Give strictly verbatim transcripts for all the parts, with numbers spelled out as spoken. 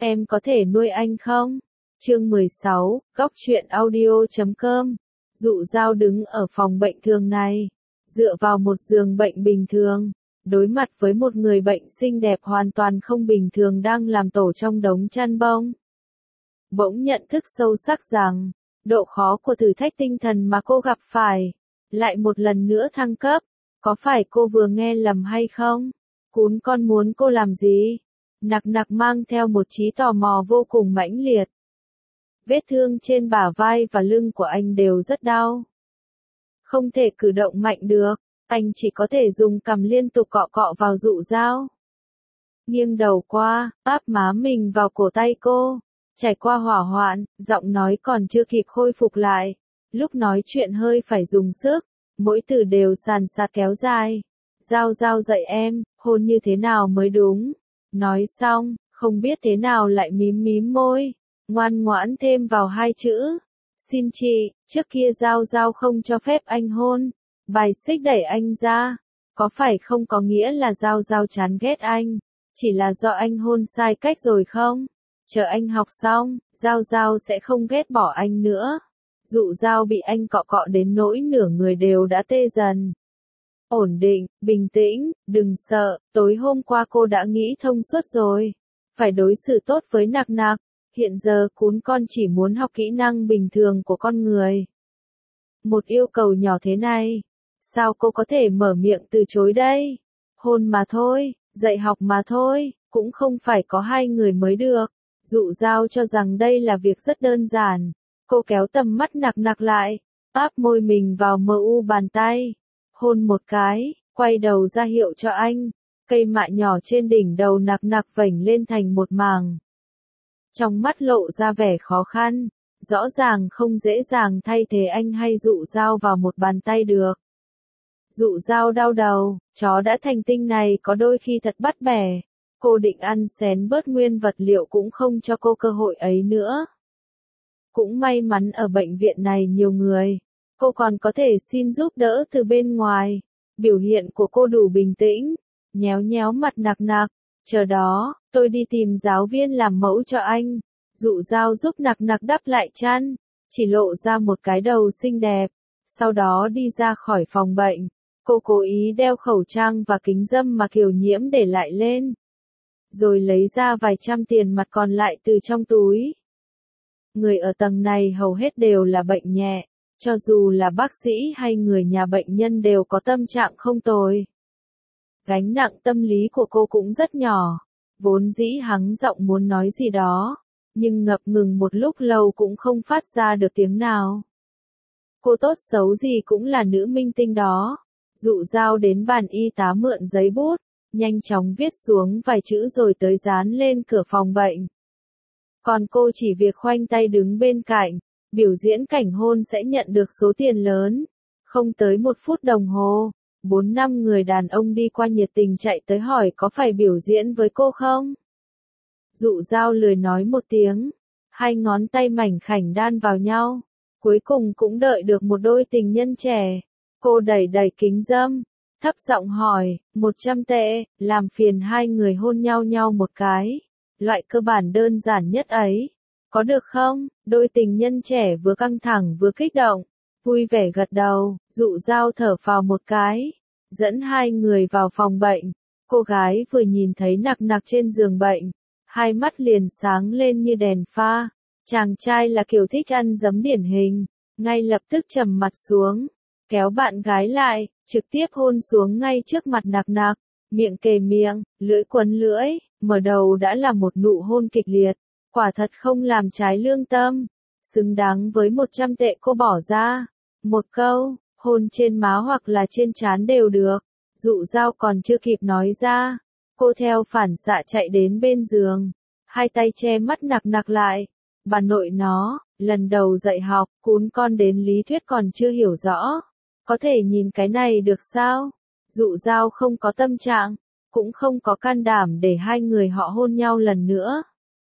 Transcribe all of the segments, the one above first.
em có thể nuôi anh không? Chương mười sáu, góc truyện audio chấm com. Dụ Dao đứng ở phòng bệnh thường này, dựa vào một giường bệnh bình thường, đối mặt với một người bệnh xinh đẹp hoàn toàn không bình thường đang làm tổ trong đống chăn bông. Bỗng nhận thức sâu sắc rằng, độ khó của thử thách tinh thần mà cô gặp phải, lại một lần nữa thăng cấp. Có phải cô vừa nghe lầm hay không? Cún con muốn cô làm gì? Nặc nặc mang theo một trí tò mò vô cùng mãnh liệt. Vết thương trên bả vai và lưng của anh đều rất đau. Không thể cử động mạnh được, anh chỉ có thể dùng cằm liên tục cọ cọ vào Dụ Dao. Nghiêng đầu qua, áp má mình vào cổ tay cô, trải qua hỏa hoạn, giọng nói còn chưa kịp khôi phục lại. Lúc nói chuyện hơi phải dùng sức, mỗi từ đều sàn sạt kéo dài. Dao Dao dạy em, hôn như thế nào mới đúng. Nói xong, không biết thế nào lại mím mím môi, ngoan ngoãn thêm vào hai chữ. Xin chị, trước kia Dao Dao không cho phép anh hôn, bài xích đẩy anh ra. Có phải không có nghĩa là Dao Dao chán ghét anh, chỉ là do anh hôn sai cách rồi không? Chờ anh học xong, Dao Dao sẽ không ghét bỏ anh nữa. Dụ Dao bị anh cọ cọ đến nỗi nửa người đều đã tê dần. Ổn định, bình tĩnh, đừng sợ, tối hôm qua cô đã nghĩ thông suốt rồi. Phải đối xử tốt với Nặc Nặc, hiện giờ cún con chỉ muốn học kỹ năng bình thường của con người. Một yêu cầu nhỏ thế này, sao cô có thể mở miệng từ chối đây? Hôn mà thôi, dạy học mà thôi, cũng không phải có hai người mới được. Dụ Dao cho rằng đây là việc rất đơn giản. Cô kéo tầm mắt Nặc Nặc lại, áp môi mình vào mờ u bàn tay, hôn một cái, quay đầu ra hiệu cho anh. Cây mạ nhỏ trên đỉnh đầu Nặc Nặc vểnh lên thành một màng. Trong mắt lộ ra vẻ khó khăn, rõ ràng không dễ dàng thay thế anh hay Dụ Dao vào một bàn tay được. Dụ Dao đau đầu, chó đã thành tinh này có đôi khi thật bắt bẻ. Cô định ăn xén bớt nguyên vật liệu cũng không cho cô cơ hội ấy nữa. Cũng may mắn ở bệnh viện này nhiều người, cô còn có thể xin giúp đỡ từ bên ngoài. Biểu hiện của cô đủ bình tĩnh, nhéo nhéo mặt Nặc Nặc, chờ đó, tôi đi tìm giáo viên làm mẫu cho anh. Dụ Dao giúp Nặc Nặc đắp lại chăn, chỉ lộ ra một cái đầu xinh đẹp, sau đó đi ra khỏi phòng bệnh. Cô cố ý đeo khẩu trang và kính râm mà Kiều Nhiễm để lại lên, rồi lấy ra vài trăm tiền mặt còn lại từ trong túi. Người ở tầng này hầu hết đều là bệnh nhẹ, cho dù là bác sĩ hay người nhà bệnh nhân đều có tâm trạng không tồi. Gánh nặng tâm lý của cô cũng rất nhỏ, vốn dĩ hắng giọng muốn nói gì đó, nhưng ngập ngừng một lúc lâu cũng không phát ra được tiếng nào. Cô tốt xấu gì cũng là nữ minh tinh đó. Dụ Dao đến bàn y tá mượn giấy bút, nhanh chóng viết xuống vài chữ rồi tới dán lên cửa phòng bệnh. Còn cô chỉ việc khoanh tay đứng bên cạnh, biểu diễn cảnh hôn sẽ nhận được số tiền lớn. Không tới một phút đồng hồ, bốn năm người đàn ông đi qua nhiệt tình chạy tới hỏi có phải biểu diễn với cô không? Dụ Dao lười nói một tiếng, hai ngón tay mảnh khảnh đan vào nhau, cuối cùng cũng đợi được một đôi tình nhân trẻ. Cô đẩy đẩy kính râm, thấp giọng hỏi, một trăm tệ, làm phiền hai người hôn nhau nhau một cái. Loại cơ bản đơn giản nhất ấy, có được không? Đôi tình nhân trẻ vừa căng thẳng vừa kích động, vui vẻ gật đầu. Dụ Dao thở phào một cái, dẫn hai người vào phòng bệnh. Cô gái vừa nhìn thấy Nặc Nặc trên giường bệnh, hai mắt liền sáng lên như đèn pha. Chàng trai là kiểu thích ăn dấm điển hình, ngay lập tức trầm mặt xuống, kéo bạn gái lại, trực tiếp hôn xuống ngay trước mặt Nặc Nặc, miệng kề miệng, lưỡi quấn lưỡi. Mở đầu đã là một nụ hôn kịch liệt, quả thật không làm trái lương tâm, xứng đáng với một trăm tệ cô bỏ ra. Một câu, hôn trên má hoặc là trên trán đều được. Dụ Dao còn chưa kịp nói ra, cô theo phản xạ chạy đến bên giường, hai tay che mắt Nặc Nặc lại. Bà nội nó, lần đầu dạy học, cún con đến lý thuyết còn chưa hiểu rõ, có thể nhìn cái này được sao? Dụ Dao không có tâm trạng, cũng không có can đảm để hai người họ hôn nhau lần nữa.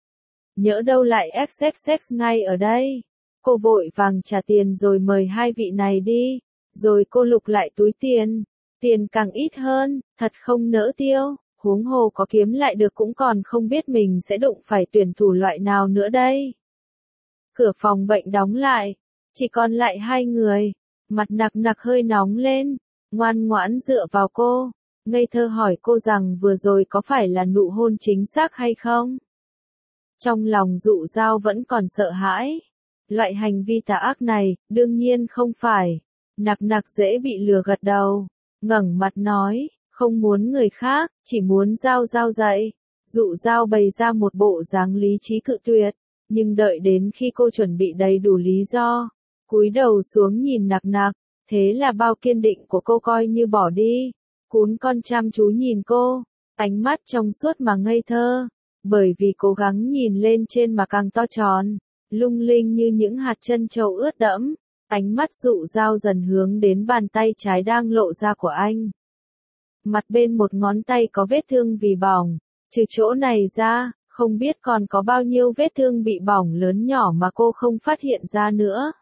Nhỡ đâu lại xx xx ngay ở đây. Cô vội vàng trả tiền rồi mời hai vị này đi, rồi cô lục lại túi tiền. Tiền càng ít hơn, thật không nỡ tiêu. huống hồ có kiếm lại được cũng còn không biết mình sẽ đụng phải tuyển thủ loại nào nữa đây. Cửa phòng bệnh đóng lại, chỉ còn lại hai người, mặt nặc nặc hơi nóng lên, ngoan ngoãn dựa vào cô, ngây thơ hỏi cô rằng vừa rồi có phải là nụ hôn chính xác hay không? Trong lòng Dụ Dao vẫn còn sợ hãi. Loại hành vi tà ác này, đương nhiên không phải. Nặc nặc dễ bị lừa gật đầu, ngẩng mặt nói, không muốn người khác, chỉ muốn Dao Dao dạy. Dụ Dao bày ra một bộ dáng lý trí cự tuyệt, nhưng đợi đến khi cô chuẩn bị đầy đủ lý do, cúi đầu xuống nhìn nặc nặc, thế là bao kiên định của cô coi như bỏ đi. Cún con chăm chú nhìn cô, ánh mắt trong suốt mà ngây thơ, bởi vì cố gắng nhìn lên trên mà càng to tròn, lung linh như những hạt trân châu ướt đẫm. Ánh mắt Dụ Dao dần hướng đến bàn tay trái đang lộ ra của anh. Mặt bên một ngón tay có vết thương vì bỏng, trừ chỗ này ra, không biết còn có bao nhiêu vết thương bị bỏng lớn nhỏ mà cô không phát hiện ra nữa.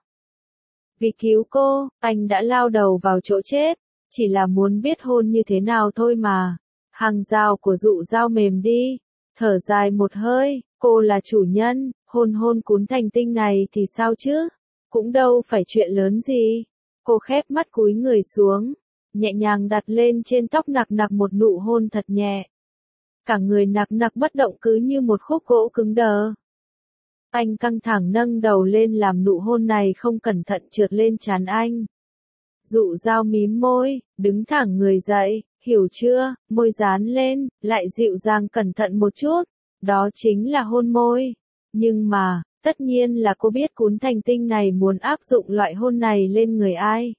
Vì cứu cô, anh đã lao đầu vào chỗ chết, chỉ là muốn biết hôn như thế nào thôi mà. Hàng rào của Dụ Dao mềm đi, thở dài một hơi, cô là chủ nhân, hôn hôn Cún Thành Tinh này thì sao chứ? Cũng đâu phải chuyện lớn gì. Cô khép mắt cúi người xuống, nhẹ nhàng đặt lên trên tóc nặc nặc một nụ hôn thật nhẹ. Cả người nặc nặc bất động cứ như một khúc gỗ cứng đờ. Anh căng thẳng nâng đầu lên làm nụ hôn này không cẩn thận trượt lên trán anh. Dụ Dao mím môi, đứng thẳng người dậy, hiểu chưa, môi dán lên, lại dịu dàng cẩn thận một chút. Đó chính là hôn môi. Nhưng mà, tất nhiên là cô biết Cún Thành Tinh này muốn áp dụng loại hôn này lên người ai.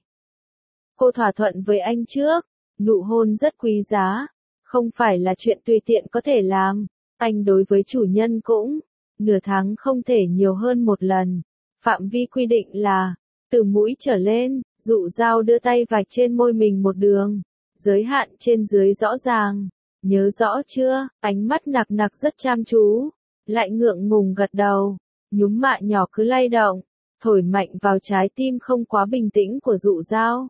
Cô thỏa thuận với anh trước, nụ hôn rất quý giá, không phải là chuyện tùy tiện có thể làm. Anh đối với chủ nhân cũng, nửa tháng không thể nhiều hơn một lần. Phạm vi quy định là, từ mũi trở lên. Dụ Dao đưa tay vạch trên môi mình một đường, giới hạn trên dưới rõ ràng. Nhớ rõ chưa? Ánh mắt nặc nặc rất chăm chú, lại ngượng ngùng gật đầu. Nhúm mạ nhỏ cứ lay động, thổi mạnh vào trái tim không quá bình tĩnh của Dụ Dao.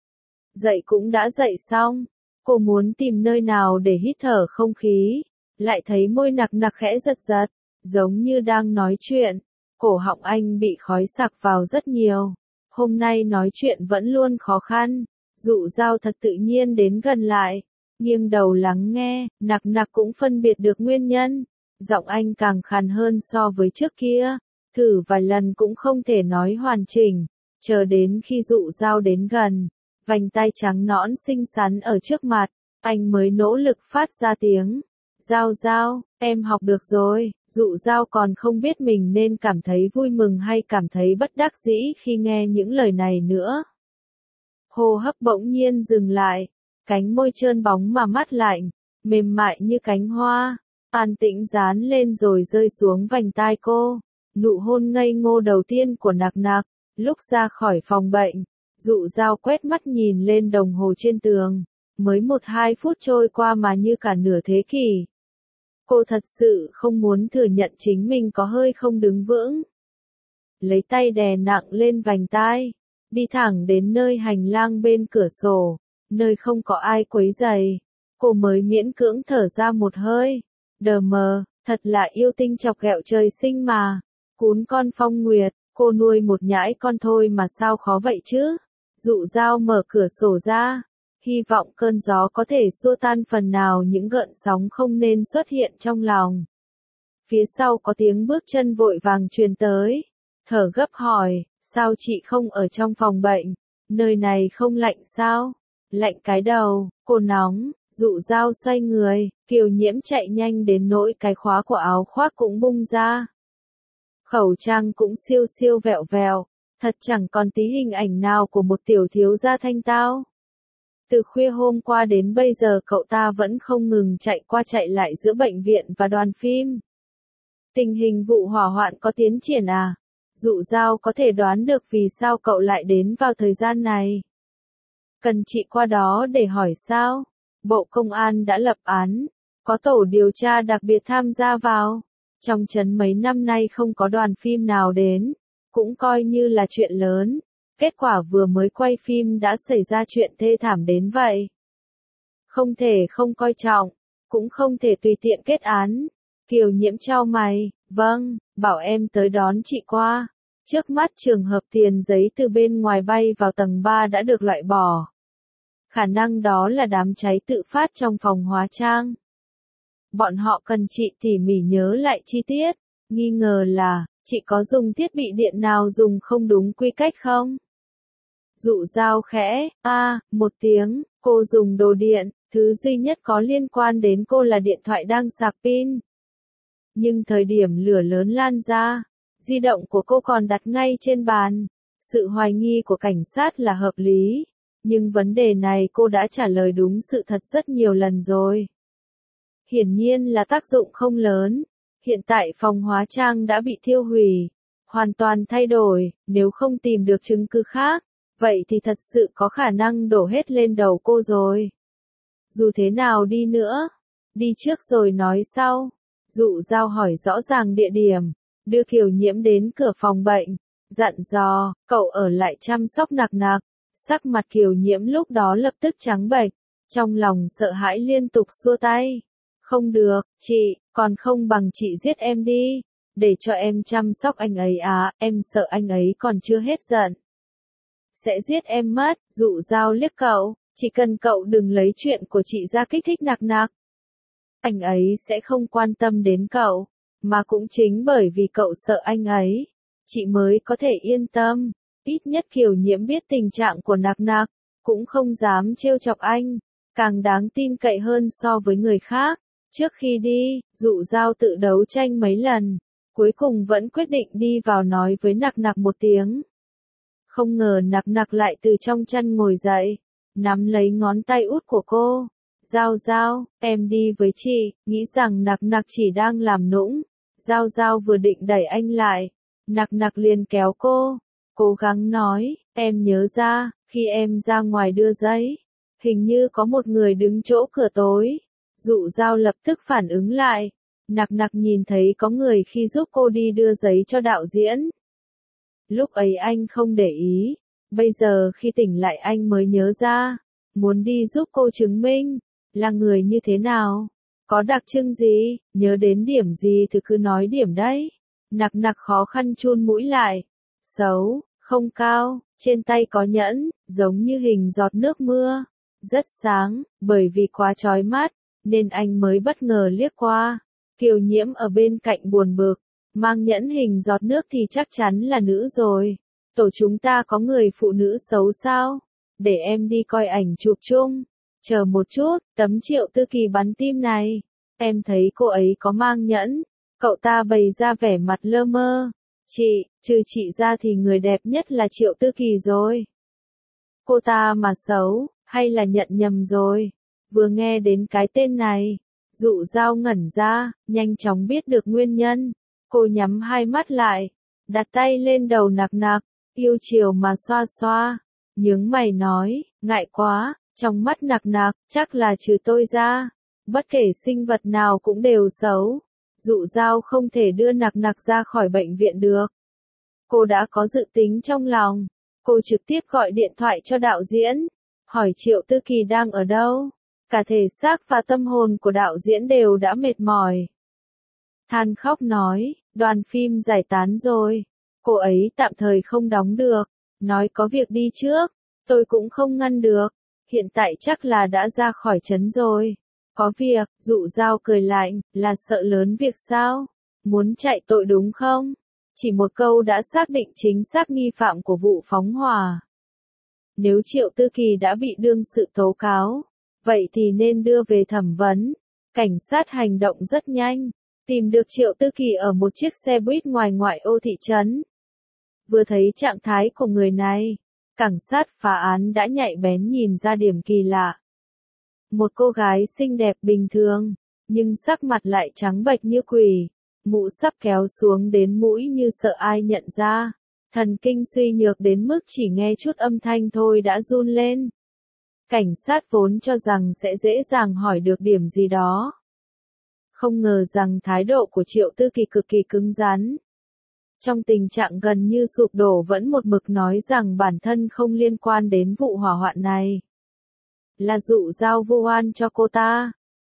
Dậy cũng đã dậy xong, cô muốn tìm nơi nào để hít thở không khí, lại thấy môi nặc nặc khẽ giật giật, giống như đang nói chuyện. Cổ họng anh bị khói sặc vào rất nhiều. Hôm nay nói chuyện vẫn luôn khó khăn. Dụ Dao thật tự nhiên đến gần lại, nghiêng đầu lắng nghe, nặc nặc cũng phân biệt được nguyên nhân. Giọng anh càng khàn hơn so với trước kia, thử vài lần cũng không thể nói hoàn chỉnh, chờ đến khi Dụ Dao đến gần, vành tay trắng nõn xinh xắn ở trước mặt, anh mới nỗ lực phát ra tiếng. Dao Dao, em học được rồi. Dụ Dao còn không biết mình nên cảm thấy vui mừng hay cảm thấy bất đắc dĩ khi nghe những lời này nữa. Hô hấp bỗng nhiên dừng lại, cánh môi trơn bóng mà mát lạnh, mềm mại như cánh hoa, an tĩnh dán lên rồi rơi xuống vành tai cô. Nụ hôn ngây ngô đầu tiên của nặc nặc, lúc ra khỏi phòng bệnh, Dụ Dao quét mắt nhìn lên đồng hồ trên tường, mới một hai phút trôi qua mà như cả nửa thế kỷ. Cô thật sự không muốn thừa nhận chính mình có hơi không đứng vững. Lấy tay đè nặng lên vành tai, đi thẳng đến nơi hành lang bên cửa sổ, nơi không có ai quấy rầy. Cô mới miễn cưỡng thở ra một hơi. Đờ mờ, thật là yêu tinh chọc ghẹo trời sinh mà. Cún con Phong Nguyệt, cô nuôi một nhãi con thôi mà sao khó vậy chứ? Dụ Dao mở cửa sổ ra, hy vọng cơn gió có thể xua tan phần nào những gợn sóng không nên xuất hiện trong lòng. Phía sau có tiếng bước chân vội vàng truyền tới, thở gấp hỏi, sao chị không ở trong phòng bệnh, nơi này không lạnh sao? Lạnh cái đầu, cô nóng. Dụ Dao xoay người, Kiều Nhiễm chạy nhanh đến nỗi cái khóa của áo khoác cũng bung ra. Khẩu trang cũng siêu siêu vẹo vẹo, thật chẳng còn tí hình ảnh nào của một tiểu thiếu gia thanh tao. Từ khuya hôm qua đến bây giờ cậu ta vẫn không ngừng chạy qua chạy lại giữa bệnh viện và đoàn phim. Tình hình vụ hỏa hoạn có tiến triển à? Dụ Dao có thể đoán được vì sao cậu lại đến vào thời gian này. Cần chị qua đó để hỏi sao? Bộ Công an đã lập án, có tổ điều tra đặc biệt tham gia vào. Trong trấn mấy năm nay không có đoàn phim nào đến, cũng coi như là chuyện lớn. Kết quả vừa mới quay phim đã xảy ra chuyện thê thảm đến vậy. Không thể không coi trọng, cũng không thể tùy tiện kết án. Kiều Nhiễm chau mày, vâng, bảo em tới đón chị qua. Trước mắt trường hợp tiền giấy từ bên ngoài bay vào tầng ba đã được loại bỏ. Khả năng đó là đám cháy tự phát trong phòng hóa trang. Bọn họ cần chị tỉ mỉ nhớ lại chi tiết, nghi ngờ là, chị có dùng thiết bị điện nào dùng không đúng quy cách không? Dụ Dao khẽ, a, một tiếng, cô dùng đồ điện, thứ duy nhất có liên quan đến cô là điện thoại đang sạc pin. Nhưng thời điểm lửa lớn lan ra, di động của cô còn đặt ngay trên bàn. Sự hoài nghi của cảnh sát là hợp lý, nhưng vấn đề này cô đã trả lời đúng sự thật rất nhiều lần rồi. Hiển nhiên là tác dụng không lớn. Hiện tại phòng hóa trang đã bị thiêu hủy, hoàn toàn thay đổi, nếu không tìm được chứng cứ khác, vậy thì thật sự có khả năng đổ hết lên đầu cô rồi. Dù thế nào đi nữa, đi trước rồi nói sau. Dụ Dao hỏi rõ ràng địa điểm, đưa Kiều Nhiễm đến cửa phòng bệnh, dặn dò, cậu ở lại chăm sóc Nặc Nặc. Sắc mặt Kiều Nhiễm lúc đó lập tức trắng bệch, trong lòng sợ hãi liên tục xua tay. Không được, chị, còn không bằng chị giết em đi, để cho em chăm sóc anh ấy à, em sợ anh ấy còn chưa hết giận. Sẽ giết em mất. Dụ Dao liếc cậu, chỉ cần cậu đừng lấy chuyện của chị ra kích thích Nặc Nặc. Anh ấy sẽ không quan tâm đến cậu, mà cũng chính bởi vì cậu sợ anh ấy, chị mới có thể yên tâm. Ít nhất Kiều Nhiễm biết tình trạng của Nặc Nặc, cũng không dám trêu chọc anh, càng đáng tin cậy hơn so với người khác. Trước khi đi, Dụ Dao tự đấu tranh mấy lần, cuối cùng vẫn quyết định đi vào nói với Nặc Nặc một tiếng. Không ngờ Nặc Nặc lại từ trong chăn ngồi dậy, nắm lấy ngón tay út của cô. Dao Dao, em đi với chị, nghĩ rằng Nặc Nặc chỉ đang làm nũng. Dao Dao vừa định đẩy anh lại, Nặc Nặc liền kéo cô, cố gắng nói, em nhớ ra, khi em ra ngoài đưa giấy, hình như có một người đứng chỗ cửa tối. Dụ Dao lập tức phản ứng lại, Nặc Nặc nhìn thấy có người khi giúp cô đi đưa giấy cho đạo diễn. Lúc ấy anh không để ý, bây giờ khi tỉnh lại anh mới nhớ ra, muốn đi giúp cô chứng minh, là người như thế nào, có đặc trưng gì, nhớ đến điểm gì thì cứ nói điểm đấy. Nặc Nặc khó khăn chun mũi lại, xấu, không cao, trên tay có nhẫn, giống như hình giọt nước mưa, rất sáng, bởi vì quá chói mắt, nên anh mới bất ngờ liếc qua. Kiều Nhiễm ở bên cạnh buồn bực, mang nhẫn hình giọt nước thì chắc chắn là nữ rồi. Tổ chúng ta có người phụ nữ xấu sao? Để em đi coi ảnh chụp chung. Chờ một chút, tấm Triệu Tư Kỳ bắn tim này. Em thấy cô ấy có mang nhẫn. Cậu ta bày ra vẻ mặt lơ mơ. Chị, trừ chị ra thì người đẹp nhất là Triệu Tư Kỳ rồi. Cô ta mà xấu, hay là nhận nhầm rồi? Vừa nghe đến cái tên này, Dụ Dao ngẩn ra, nhanh chóng biết được nguyên nhân. Cô nhắm hai mắt lại, đặt tay lên đầu Nặc Nặc, yêu chiều mà xoa xoa, nhướng mày nói, ngại quá. Trong mắt Nặc Nặc, chắc là trừ tôi ra, bất kể sinh vật nào cũng đều xấu. Dụ Dao không thể đưa Nặc Nặc ra khỏi bệnh viện được. Cô đã có dự tính trong lòng. Cô trực tiếp gọi điện thoại cho đạo diễn, hỏi Triệu Tư Kỳ đang ở đâu. Cả thể xác và tâm hồn của đạo diễn đều đã mệt mỏi. Than khóc nói, đoàn phim giải tán rồi. Cô ấy tạm thời không đóng được. Nói có việc đi trước, tôi cũng không ngăn được. Hiện tại chắc là đã ra khỏi trấn rồi. Có việc, Dụ Dao cười lạnh, là sợ lớn việc sao? Muốn chạy tội đúng không? Chỉ một câu đã xác định chính xác nghi phạm của vụ phóng hỏa. Nếu Triệu Tư Kỳ đã bị đương sự tố cáo, vậy thì nên đưa về thẩm vấn. Cảnh sát hành động rất nhanh, tìm được Triệu Tư Kỳ ở một chiếc xe buýt ngoài ngoại ô thị trấn. Vừa thấy trạng thái của người này, cảnh sát phá án đã nhạy bén nhìn ra điểm kỳ lạ. Một cô gái xinh đẹp bình thường, nhưng sắc mặt lại trắng bệch như quỷ, mũ sắp kéo xuống đến mũi như sợ ai nhận ra, thần kinh suy nhược đến mức chỉ nghe chút âm thanh thôi đã run lên. Cảnh sát vốn cho rằng sẽ dễ dàng hỏi được điểm gì đó. Không ngờ rằng thái độ của Triệu Tư Kỳ cực kỳ cứng rắn. Trong tình trạng gần như sụp đổ vẫn một mực nói rằng bản thân không liên quan đến vụ hỏa hoạn này. Là Dụ Dao vu oan cho cô ta.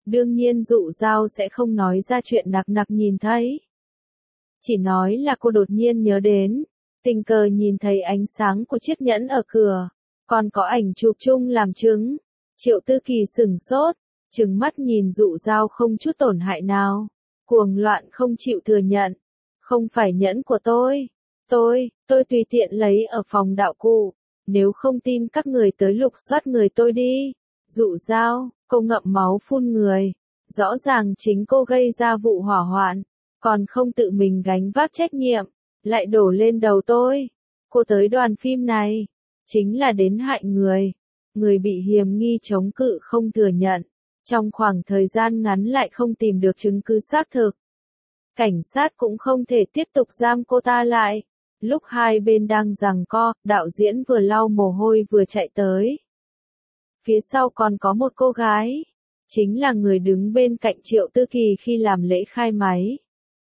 Đương nhiên Dụ Dao sẽ không nói ra chuyện nặc nặc nhìn thấy. Chỉ nói là cô đột nhiên nhớ đến, tình cờ nhìn thấy ánh sáng của chiếc nhẫn ở cửa, còn có ảnh chụp chung làm chứng. Triệu Tư Kỳ sửng sốt, trừng mắt nhìn Dụ Dao không chút tổn hại nào, cuồng loạn không chịu thừa nhận. Không phải nhẫn của tôi. Tôi, tôi tùy tiện lấy ở phòng đạo cụ. Nếu không tin các người tới lục soát người tôi đi. Dụ Dao, cô ngậm máu phun người. Rõ ràng chính cô gây ra vụ hỏa hoạn, còn không tự mình gánh vác trách nhiệm, lại đổ lên đầu tôi. Cô tới đoàn phim này, chính là đến hại người. Người bị hiềm nghi chống cự không thừa nhận. Trong khoảng thời gian ngắn lại không tìm được chứng cứ xác thực. Cảnh sát cũng không thể tiếp tục giam cô ta lại. Lúc hai bên đang giằng co, đạo diễn vừa lau mồ hôi vừa chạy tới. Phía sau còn có một cô gái, chính là người đứng bên cạnh Triệu Tư Kỳ khi làm lễ khai máy.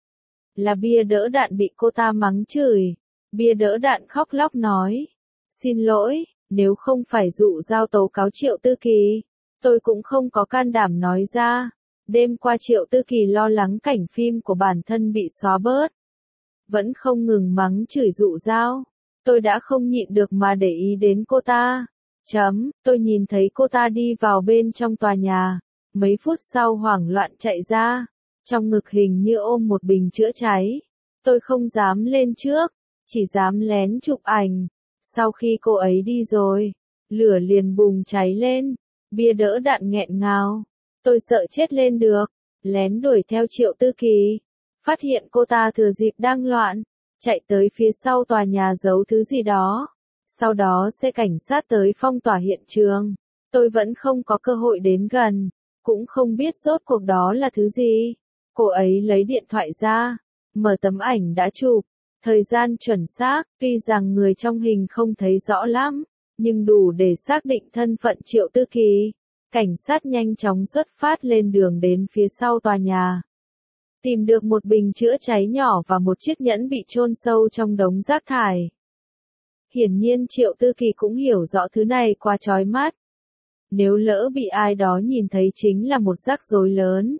Là bia đỡ đạn bị cô ta mắng chửi. Bia đỡ đạn khóc lóc nói, xin lỗi, nếu không phải Dụ Dao tố cáo Triệu Tư Kỳ, tôi cũng không có can đảm nói ra. Đêm qua Triệu Tư Kỳ lo lắng cảnh phim của bản thân bị xóa bớt, vẫn không ngừng mắng chửi Dụ Dao. Tôi đã không nhịn được mà để ý đến cô ta. Chấm, tôi nhìn thấy cô ta đi vào bên trong tòa nhà, mấy phút sau hoảng loạn chạy ra, trong ngực hình như ôm một bình chữa cháy. Tôi không dám lên trước, chỉ dám lén chụp ảnh. Sau khi cô ấy đi rồi, lửa liền bùng cháy lên, bia đỡ đạn nghẹn ngào. Tôi sợ chết lên được, lén đuổi theo Triệu Tư Kỳ, phát hiện cô ta thừa dịp đang loạn, chạy tới phía sau tòa nhà giấu thứ gì đó. Sau đó xe cảnh sát tới phong tỏa hiện trường. Tôi vẫn không có cơ hội đến gần, cũng không biết rốt cuộc đó là thứ gì. Cô ấy lấy điện thoại ra, mở tấm ảnh đã chụp, thời gian chuẩn xác, tuy rằng người trong hình không thấy rõ lắm, nhưng đủ để xác định thân phận Triệu Tư Kỳ. Cảnh sát nhanh chóng xuất phát lên đường đến phía sau tòa nhà. Tìm được một bình chữa cháy nhỏ và một chiếc nhẫn bị chôn sâu trong đống rác thải. Hiển nhiên Triệu Tư Kỳ cũng hiểu rõ thứ này quá chói mắt. Nếu lỡ bị ai đó nhìn thấy chính là một rắc rối lớn.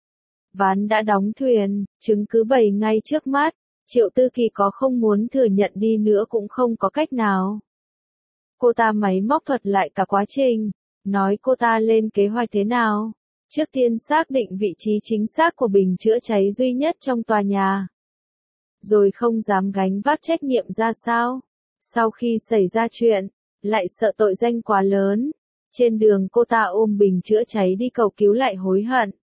Ván đã đóng thuyền, chứng cứ bày ngay trước mắt. Triệu Tư Kỳ có không muốn thừa nhận đi nữa cũng không có cách nào. Cô ta máy móc thuật lại cả quá trình. Nói cô ta lên kế hoạch thế nào. Trước tiên xác định vị trí chính xác của bình chữa cháy duy nhất trong tòa nhà. Rồi không dám gánh vác trách nhiệm ra sao. Sau khi xảy ra chuyện, lại sợ tội danh quá lớn. Trên đường cô ta ôm bình chữa cháy đi cầu cứu lại hối hận.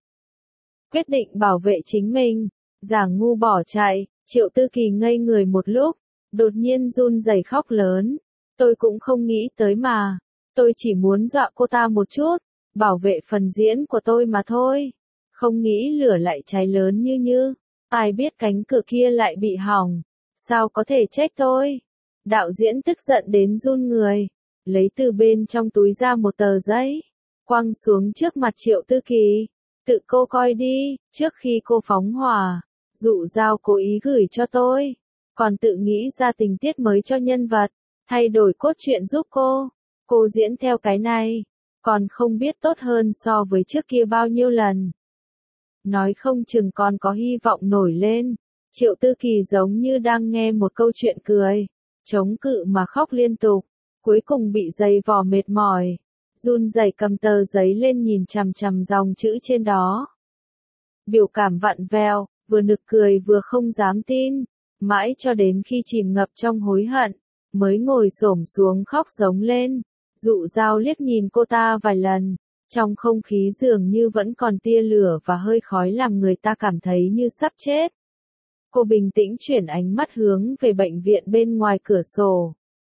Quyết định bảo vệ chính mình, giả ngu bỏ chạy. Triệu Tư Kỳ ngây người một lúc, đột nhiên run rẩy khóc lớn. Tôi cũng không nghĩ tới mà. Tôi chỉ muốn dọa cô ta một chút, bảo vệ phần diễn của tôi mà thôi. Không nghĩ lửa lại cháy lớn như như. Ai biết cánh cửa kia lại bị hỏng. Sao có thể trách tôi? Đạo diễn tức giận đến run người. Lấy từ bên trong túi ra một tờ giấy. Quăng xuống trước mặt Triệu Tư Kỳ. Tự cô coi đi, trước khi cô phóng hỏa. Dụ Dao cố ý gửi cho tôi. Còn tự nghĩ ra tình tiết mới cho nhân vật. Thay đổi cốt truyện giúp cô. Cô diễn theo cái này, còn không biết tốt hơn so với trước kia bao nhiêu lần. Nói không chừng còn có hy vọng nổi lên. Triệu Tư Kỳ giống như đang nghe một câu chuyện cười, chống cự mà khóc liên tục, cuối cùng bị dày vò mệt mỏi, run rẩy cầm tờ giấy lên nhìn chằm chằm dòng chữ trên đó. Biểu cảm vặn vẹo, vừa nực cười vừa không dám tin, mãi cho đến khi chìm ngập trong hối hận, mới ngồi xổm xuống khóc giống lên. Dụ Dao liếc nhìn cô ta vài lần, trong không khí dường như vẫn còn tia lửa và hơi khói làm người ta cảm thấy như sắp chết. Cô bình tĩnh chuyển ánh mắt hướng về bệnh viện bên ngoài cửa sổ.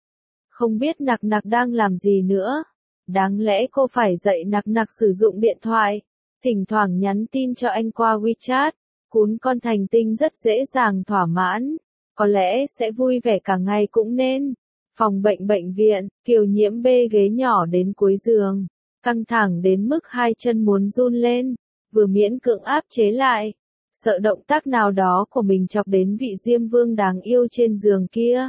Không biết Nặc Nặc đang làm gì nữa. Đáng lẽ cô phải dạy Nặc Nặc sử dụng điện thoại, thỉnh thoảng nhắn tin cho anh qua WeChat. Cún con thành tinh rất dễ dàng thỏa mãn, có lẽ sẽ vui vẻ cả ngày cũng nên. Phòng bệnh bệnh viện, Kiều Nhiễm bê ghế nhỏ đến cuối giường, căng thẳng đến mức hai chân muốn run lên, vừa miễn cưỡng áp chế lại, sợ động tác nào đó của mình chọc đến vị Diêm Vương đáng yêu trên giường kia.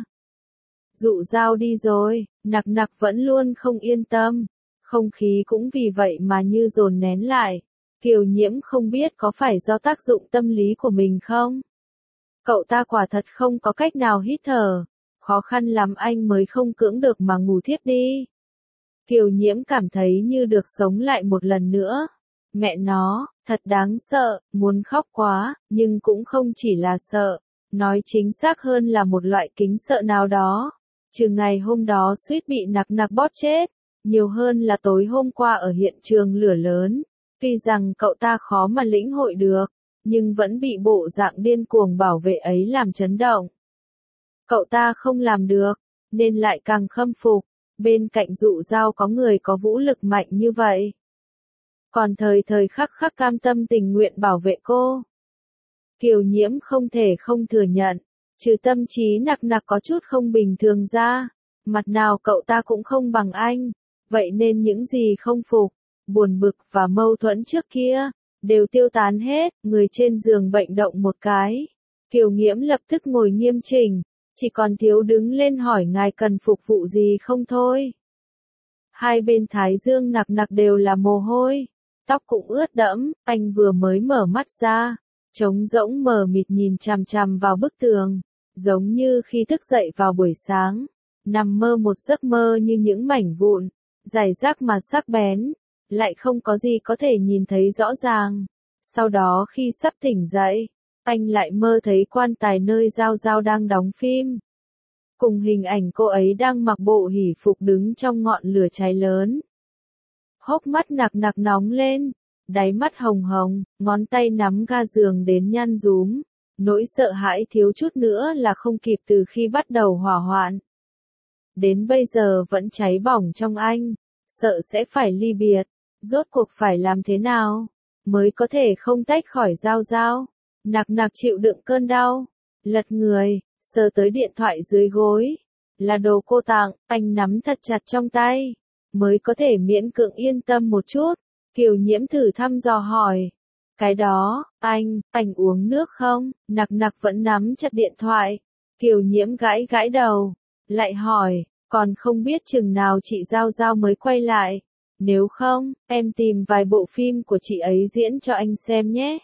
Dụ Dao đi rồi, Nặc Nặc vẫn luôn không yên tâm, không khí cũng vì vậy mà như dồn nén lại. Kiều Nhiễm không biết có phải do tác dụng tâm lý của mình không? Cậu ta quả thật không có cách nào hít thở, khó khăn lắm anh mới không cưỡng được mà ngủ thiếp đi. Kiều Nhiễm cảm thấy như được sống lại một lần nữa. Mẹ nó, thật đáng sợ, muốn khóc quá, nhưng cũng không chỉ là sợ, nói chính xác hơn là một loại kính sợ nào đó. Trừ ngày hôm đó suýt bị nặc nặc bóp chết, nhiều hơn là tối hôm qua ở hiện trường lửa lớn. Tuy rằng cậu ta khó mà lĩnh hội được, nhưng vẫn bị bộ dạng điên cuồng bảo vệ ấy làm chấn động. Cậu ta không làm được, nên lại càng khâm phục, bên cạnh Dụ Dao có người có vũ lực mạnh như vậy. Còn thời thời khắc khắc cam tâm tình nguyện bảo vệ cô. Kiều Nhiễm không thể không thừa nhận, trừ tâm trí nặc nặc có chút không bình thường ra, mặt nào cậu ta cũng không bằng anh, vậy nên những gì không phục, buồn bực và mâu thuẫn trước kia, đều tiêu tán hết. Người trên giường bệnh động một cái, Kiều Nhiễm lập tức ngồi nghiêm chỉnh, chỉ còn thiếu đứng lên hỏi ngài cần phục vụ gì không thôi. Hai bên thái dương nặc nặc đều là mồ hôi, tóc cũng ướt đẫm, anh vừa mới mở mắt ra, trống rỗng mờ mịt nhìn chằm chằm vào bức tường, giống như khi thức dậy vào buổi sáng, nằm mơ một giấc mơ như những mảnh vụn, rải rác mà sắc bén, lại không có gì có thể nhìn thấy rõ ràng. Sau đó khi sắp tỉnh dậy, anh lại mơ thấy quan tài nơi Giao Giao đang đóng phim. Cùng hình ảnh cô ấy đang mặc bộ hỷ phục đứng trong ngọn lửa cháy lớn. Hốc mắt nặc nặc nóng lên, đáy mắt hồng hồng, ngón tay nắm ga giường đến nhăn rúm, nỗi sợ hãi thiếu chút nữa là không kịp từ khi bắt đầu hỏa hoạn. Đến bây giờ vẫn cháy bỏng trong anh, sợ sẽ phải ly biệt, rốt cuộc phải làm thế nào, mới có thể không tách khỏi Giao Giao. Nặc nặc chịu đựng cơn đau, lật người, sờ tới điện thoại dưới gối, là đồ cô tặng, anh nắm thật chặt trong tay, mới có thể miễn cưỡng yên tâm một chút. Kiều Nhiễm thử thăm dò hỏi, cái đó, anh, anh uống nước không? Nặc nặc vẫn nắm chặt điện thoại, Kiều Nhiễm gãi gãi đầu, lại hỏi, còn không biết chừng nào chị Giao Giao mới quay lại, nếu không, em tìm vài bộ phim của chị ấy diễn cho anh xem nhé.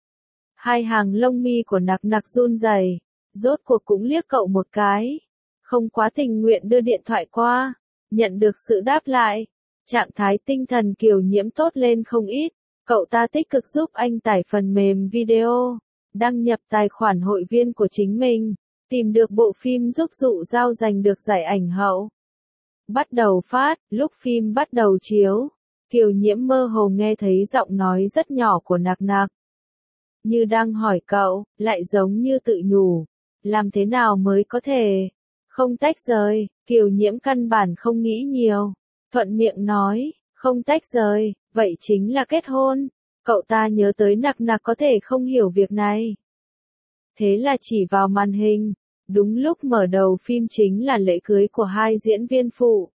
Hai hàng lông mi của nặc nặc run rẩy, rốt cuộc cũng liếc cậu một cái, không quá tình nguyện đưa điện thoại qua, nhận được sự đáp lại, trạng thái tinh thần Kiều Nhiễm tốt lên không ít, cậu ta tích cực giúp anh tải phần mềm video, đăng nhập tài khoản hội viên của chính mình, tìm được bộ phim giúp Dụ Dao giành được giải ảnh hậu. Bắt đầu phát, lúc phim bắt đầu chiếu, Kiều Nhiễm mơ hồ nghe thấy giọng nói rất nhỏ của nặc nặc. Như đang hỏi cậu, lại giống như tự nhủ, làm thế nào mới có thể không tách rời. Kiều Nhiễm căn bản không nghĩ nhiều, thuận miệng nói, không tách rời, vậy chính là kết hôn. Cậu ta nhớ tới nặc nặc có thể không hiểu việc này. Thế là chỉ vào màn hình, đúng lúc mở đầu phim chính là lễ cưới của hai diễn viên phụ.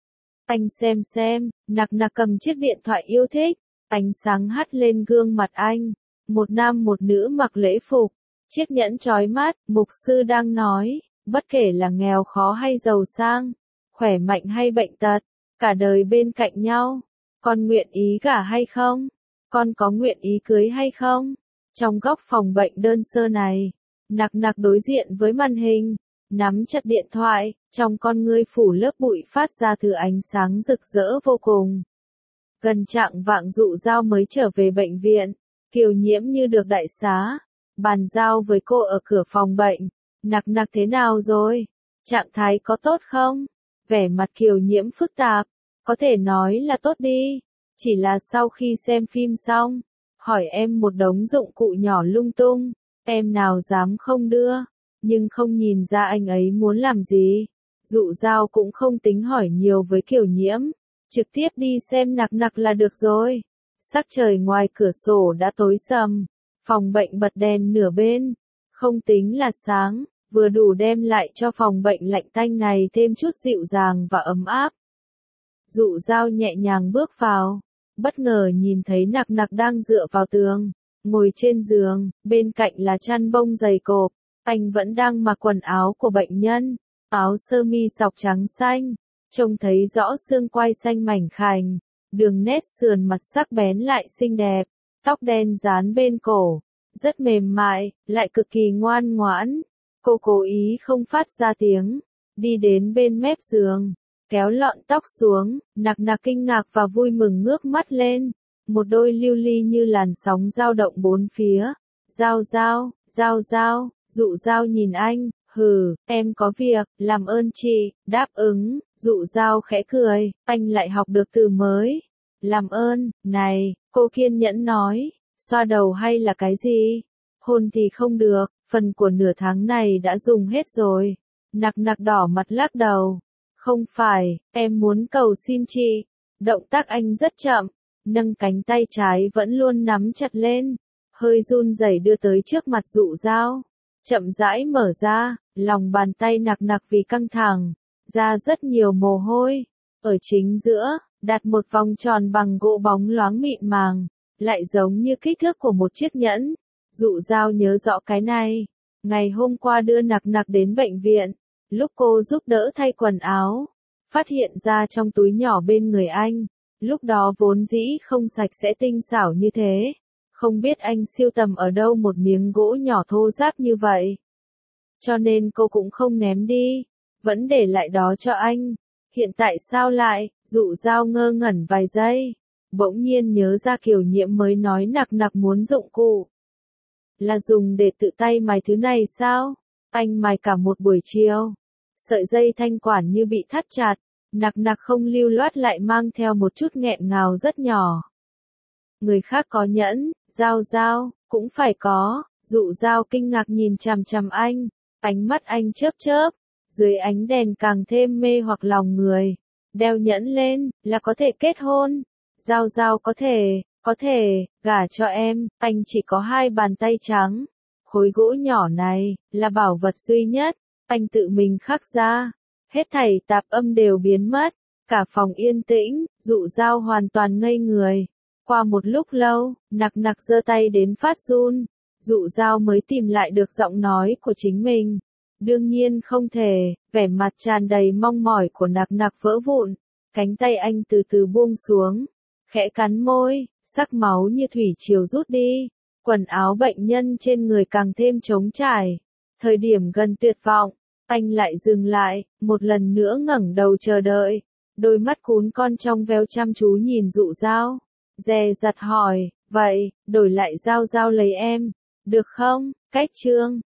Anh xem xem, nặc nặc cầm chiếc điện thoại yêu thích, ánh sáng hắt lên gương mặt anh. Một nam một nữ mặc lễ phục, chiếc nhẫn chói mắt, mục sư đang nói, bất kể là nghèo khó hay giàu sang, khỏe mạnh hay bệnh tật, cả đời bên cạnh nhau, con nguyện ý gả hay không? Con có nguyện ý cưới hay không? Trong góc phòng bệnh đơn sơ này, nặc nặc đối diện với màn hình, nắm chặt điện thoại, trong con ngươi phủ lớp bụi phát ra thứ ánh sáng rực rỡ vô cùng. Gần chạng vạng Dụ Dao mới trở về bệnh viện. Kiều Nhiễm như được đại xá, bàn giao với cô ở cửa phòng bệnh, nặc nặc thế nào rồi? Trạng thái có tốt không? Vẻ mặt Kiều Nhiễm phức tạp, có thể nói là tốt đi, chỉ là sau khi xem phim xong, hỏi em một đống dụng cụ nhỏ lung tung, em nào dám không đưa, nhưng không nhìn ra anh ấy muốn làm gì. Dụ Dao cũng không tính hỏi nhiều với Kiều Nhiễm, trực tiếp đi xem nặc nặc là được rồi. Sắc trời ngoài cửa sổ đã tối sầm, phòng bệnh bật đèn nửa bên, không tính là sáng, vừa đủ đem lại cho phòng bệnh lạnh tanh này thêm chút dịu dàng và ấm áp. Dụ Dao nhẹ nhàng bước vào, bất ngờ nhìn thấy nặc nặc đang dựa vào tường, ngồi trên giường, bên cạnh là chăn bông dày cộp, anh vẫn đang mặc quần áo của bệnh nhân, áo sơ mi sọc trắng xanh, trông thấy rõ xương quai xanh mảnh khảnh. Đường nét sườn mặt sắc bén lại xinh đẹp, tóc đen dán bên cổ, rất mềm mại, lại cực kỳ ngoan ngoãn. Cô cố ý không phát ra tiếng, đi đến bên mép giường, kéo lọn tóc xuống, Nặc Nặc kinh ngạc và vui mừng ngước mắt lên, một đôi lưu ly như làn sóng dao động bốn phía. Giao Giao, Giao Giao, Dụ Giao nhìn anh, hừ, em có việc, làm ơn chị, đáp ứng. Dụ Giao khẽ cười, anh lại học được từ mới. Làm ơn, này, cô kiên nhẫn nói, xoa đầu hay là cái gì? Hôn thì không được, phần của nửa tháng này đã dùng hết rồi. Nặc Nặc đỏ mặt lắc đầu. Không phải, em muốn cầu xin chị. Động tác anh rất chậm, nâng cánh tay trái vẫn luôn nắm chặt lên, hơi run rẩy đưa tới trước mặt Dụ Giao. Chậm rãi mở ra, lòng bàn tay Nặc Nặc vì căng thẳng, ra rất nhiều mồ hôi. Ở chính giữa, đặt một vòng tròn bằng gỗ bóng loáng mịn màng, lại giống như kích thước của một chiếc nhẫn. Dụ Giao nhớ rõ cái này. Ngày hôm qua đưa Nặc Nặc đến bệnh viện, lúc cô giúp đỡ thay quần áo, phát hiện ra trong túi nhỏ bên người anh, lúc đó vốn dĩ không sạch sẽ tinh xảo như thế. Không biết anh siêu tầm ở đâu một miếng gỗ nhỏ thô ráp như vậy. Cho nên cô cũng không ném đi, vẫn để lại đó cho anh. Hiện tại sao lại? Dụ Giao ngơ ngẩn vài giây, bỗng nhiên nhớ ra Kiều Nhiễm mới nói Nặc Nặc muốn dụng cụ. Là dùng để tự tay mài thứ này sao? Anh mài cả một buổi chiều. Sợi dây thanh quản như bị thắt chặt, Nặc Nặc không lưu loát lại mang theo một chút nghẹn ngào rất nhỏ. Người khác có nhẫn, Giao Giao, cũng phải có. Dụ Giao kinh ngạc nhìn chằm chằm anh, ánh mắt anh chớp chớp, dưới ánh đèn càng thêm mê hoặc lòng người. Đeo nhẫn lên, là có thể kết hôn. Giao Giao có thể, có thể, gả cho em, anh chỉ có hai bàn tay trắng. Khối gỗ nhỏ này, là bảo vật duy nhất, anh tự mình khắc ra. Hết thảy tạp âm đều biến mất, cả phòng yên tĩnh, Dụ Giao hoàn toàn ngây người. Qua một lúc lâu, Nặc Nặc giơ tay đến phát run, Dụ Giao mới tìm lại được giọng nói của chính mình. Đương nhiên không thể, vẻ mặt tràn đầy mong mỏi của Nặc Nặc vỡ vụn, cánh tay anh từ từ buông xuống, khẽ cắn môi, sắc máu như thủy triều rút đi, quần áo bệnh nhân trên người càng thêm trống trải. Thời điểm gần tuyệt vọng, anh lại dừng lại, một lần nữa ngẩng đầu chờ đợi, đôi mắt cún con trong veo chăm chú nhìn Dụ Giao, dè dặt hỏi, vậy, đổi lại Giao Giao lấy em, được không? Cách chương